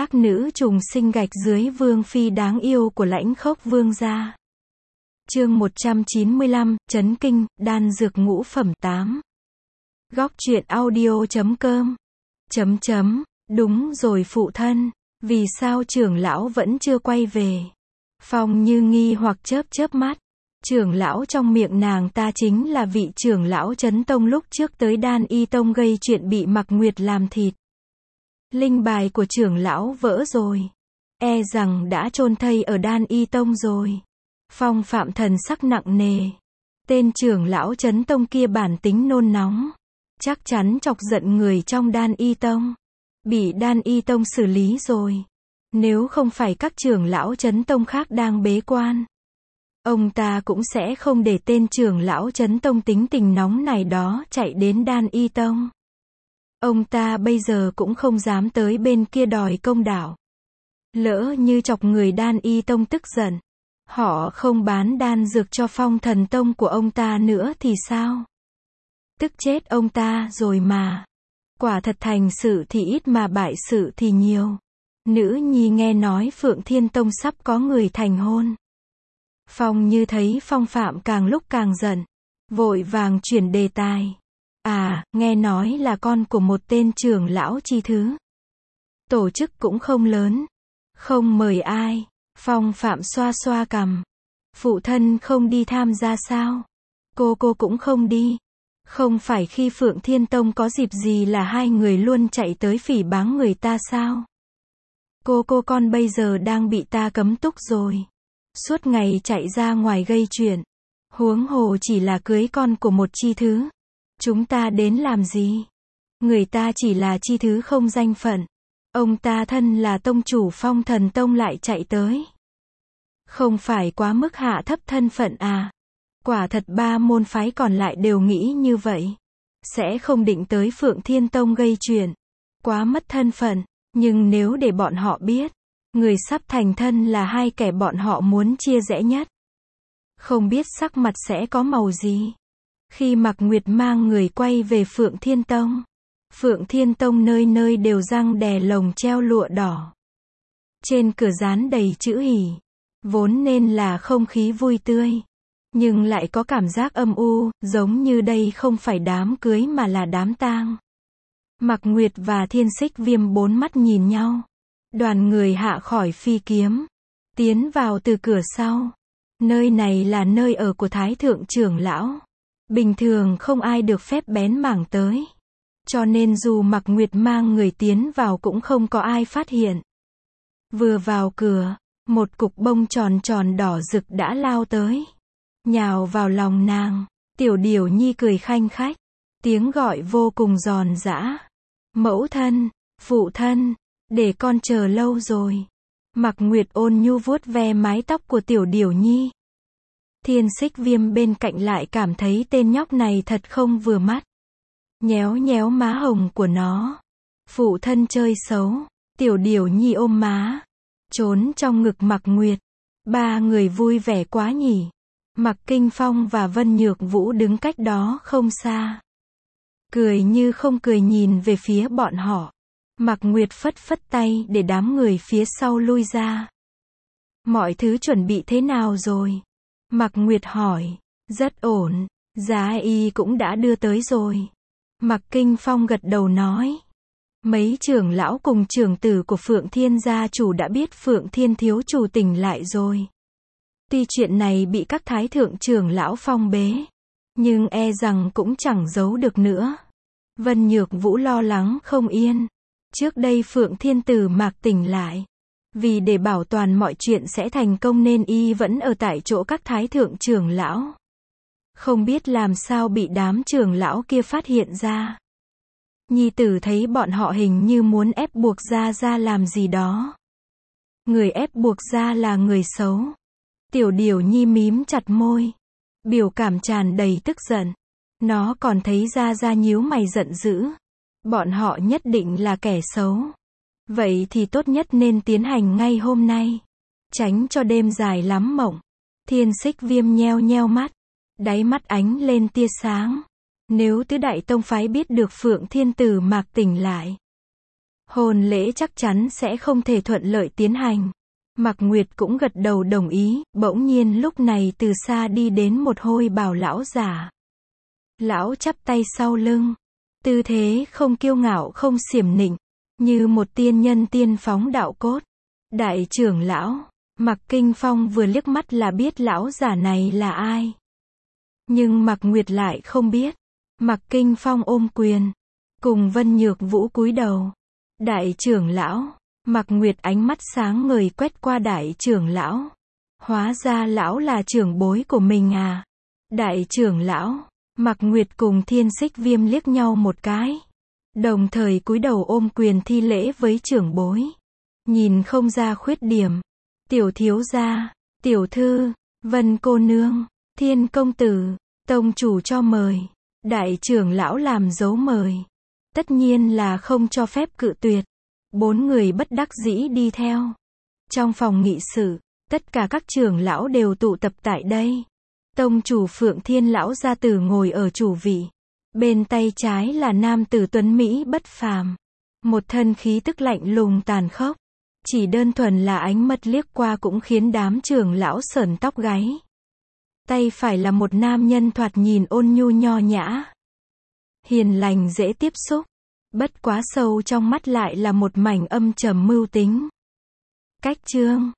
các nữ trùng sinh gạch dưới vương phi đáng yêu của Lãnh Khốc Vương gia. Chương 195, chấn kinh, đan dược ngũ phẩm 8. Góc truyện audio.com. Đúng rồi phụ thân, vì sao trưởng lão vẫn chưa quay về? Phong Như nghi hoặc chớp mắt. Trưởng lão trong miệng nàng ta chính là vị trưởng lão Chấn Tông lúc trước tới Đan Y Tông gây chuyện bị Mạc Nguyệt làm thịt. Linh bài của trưởng lão vỡ rồi. E rằng đã chôn thây ở Đan Y Tông rồi. Phong Phạm thần sắc nặng nề. Tên trưởng lão Chấn Tông kia bản tính nôn nóng. Chắc chắn chọc giận người trong Đan Y Tông. Bị Đan Y Tông xử lý rồi. Nếu không phải các trưởng lão Chấn Tông khác đang bế quan, ông ta cũng sẽ không để tên trưởng lão Chấn Tông tính tình nóng này đó chạy đến Đan Y Tông. Ông ta bây giờ cũng không dám tới bên kia đòi công đạo. Lỡ như chọc người Đan Y Tông tức giận, họ không bán đan dược cho Phong Thần Tông của ông ta nữa thì sao? Tức chết ông ta rồi mà. Quả thật thành sự thì ít mà bại sự thì nhiều. Nữ nhi nghe nói Phượng Thiên Tông sắp có người thành hôn. Phong Như thấy Phong Phạm càng lúc càng giận, vội vàng chuyển đề tài. À, nghe nói là con của một tên trưởng lão chi thứ. Tổ chức cũng không lớn. Không mời ai. Phong Phạm xoa xoa cằm. Phụ thân không đi tham gia sao? Cô cũng không đi. Không phải khi Phượng Thiên Tông có dịp gì là hai người luôn chạy tới phỉ báng người ta sao? Cô con bây giờ đang bị ta cấm túc rồi. Suốt ngày chạy ra ngoài gây chuyện. Huống hồ chỉ là cưới con của một chi thứ. Chúng ta đến làm gì? Người ta chỉ là chi thứ không danh phận. Ông ta thân là tông chủ Phong Thần Tông lại chạy tới. Không phải quá mức hạ thấp thân phận à? Quả thật ba môn phái còn lại đều nghĩ như vậy. Sẽ không định tới Phượng Thiên Tông gây chuyện. Quá mất thân phận. Nhưng nếu để bọn họ biết, người sắp thành thân là hai kẻ bọn họ muốn chia rẽ nhất. Không biết sắc mặt sẽ có màu gì. Khi Mạc Nguyệt mang người quay về Phượng Thiên Tông. Phượng Thiên Tông nơi nơi đều răng đè lồng treo lụa đỏ. Trên cửa dán đầy chữ hỉ. Vốn nên là không khí vui tươi. Nhưng lại có cảm giác âm u, giống như đây không phải đám cưới mà là đám tang. Mạc Nguyệt và Thiên Xích Viêm bốn mắt nhìn nhau. Đoàn người hạ khỏi phi kiếm. Tiến vào từ cửa sau. Nơi này là nơi ở của Thái Thượng trưởng lão. Bình thường không ai được phép bén mảng tới. Cho nên dù Mạc Nguyệt mang người tiến vào cũng không có ai phát hiện. Vừa vào cửa, một cục bông tròn tròn đỏ rực đã lao tới. Nhào vào lòng nàng. Tiểu Điểu Nhi cười khanh khách. Tiếng gọi vô cùng giòn giã. Mẫu thân, phụ thân, để con chờ lâu rồi. Mạc Nguyệt ôn nhu vuốt ve mái tóc của Tiểu Điểu Nhi. Thiên Xích Viêm bên cạnh lại cảm thấy tên nhóc này thật không vừa mắt. Nhéo nhéo má hồng của nó. Phụ thân chơi xấu. Tiểu Điểu Nhi ôm má. Trốn trong ngực Mạc Nguyệt. Ba người vui vẻ quá nhỉ. Mạc Kinh Phong và Vân Nhược Vũ đứng cách đó không xa. Cười như không cười nhìn về phía bọn họ. Mạc Nguyệt phất tay để đám người phía sau lui ra. Mọi thứ chuẩn bị thế nào rồi? Mạc Nguyệt hỏi. Rất ổn. Giá y cũng đã đưa tới rồi. Mạc Kinh Phong gật đầu nói. Mấy trưởng lão cùng trưởng tử của Phượng Thiên gia chủ đã biết Phượng Thiên thiếu chủ tỉnh lại rồi. Tuy chuyện này bị các thái thượng trưởng lão phong bế, nhưng e rằng cũng chẳng giấu được nữa. Vân Nhược Vũ lo lắng không yên. Trước đây Phượng Thiên tử Mạc tỉnh lại. Vì để bảo toàn mọi chuyện sẽ thành công nên y vẫn ở tại chỗ các thái thượng trưởng lão. Không biết làm sao bị đám trưởng lão kia phát hiện ra. Nhi tử thấy bọn họ hình như muốn ép buộc ra làm gì đó. Người ép buộc ra là người xấu. Tiểu Điểu Nhi mím chặt môi. Biểu cảm tràn đầy tức giận. Nó còn thấy ra nhíu mày giận dữ. Bọn họ nhất định là kẻ xấu. Vậy thì tốt nhất nên tiến hành ngay hôm nay. Tránh cho đêm dài lắm mộng. Thiên Xích Viêm nheo mắt. Đáy mắt ánh lên tia sáng. Nếu tứ đại tông phái biết được Phượng Thiên tử Mạc tỉnh lại, Hôn lễ chắc chắn sẽ không thể thuận lợi tiến hành. Mạc Nguyệt cũng gật đầu đồng ý, bỗng nhiên lúc này từ xa đi đến một hôi bào lão giả. Lão chắp tay sau lưng, tư thế không kiêu ngạo không xiểm nịnh, như một tiên nhân tiên phóng đạo cốt. Đại trưởng lão, Mạc Kinh Phong vừa liếc mắt là biết lão giả này là ai. Nhưng Mạc Nguyệt lại không biết. Mạc Kinh Phong ôm quyền, cùng Vân Nhược Vũ cúi đầu. Đại trưởng lão, Mạc Nguyệt ánh mắt sáng ngời quét qua đại trưởng lão. Hóa ra lão là trưởng bối của mình à. Đại trưởng lão, Mạc Nguyệt cùng Thiên Xích Viêm liếc nhau một cái. Đồng thời cúi đầu ôm quyền thi lễ với trưởng bối. Nhìn không ra khuyết điểm. Tiểu thiếu gia, tiểu thư, Vân cô nương, Thiên công tử, tông chủ cho mời. Đại trưởng lão làm dấu mời. Tất nhiên là không cho phép cự tuyệt. 4 người bất đắc dĩ đi theo. Trong phòng nghị sự, tất cả các trưởng lão đều tụ tập tại đây. Tông chủ Phượng Thiên lão gia tử ngồi ở chủ vị. Bên tay trái là nam tử tuấn Mỹ bất phàm. Một thân khí tức lạnh lùng tàn khốc. Chỉ đơn thuần là ánh mắt liếc qua cũng khiến đám trưởng lão sởn tóc gáy. Tay phải là một nam nhân thoạt nhìn ôn nhu nho nhã. Hiền lành dễ tiếp xúc. Bất quá sâu trong mắt lại là một mảnh âm trầm mưu tính. Cách chương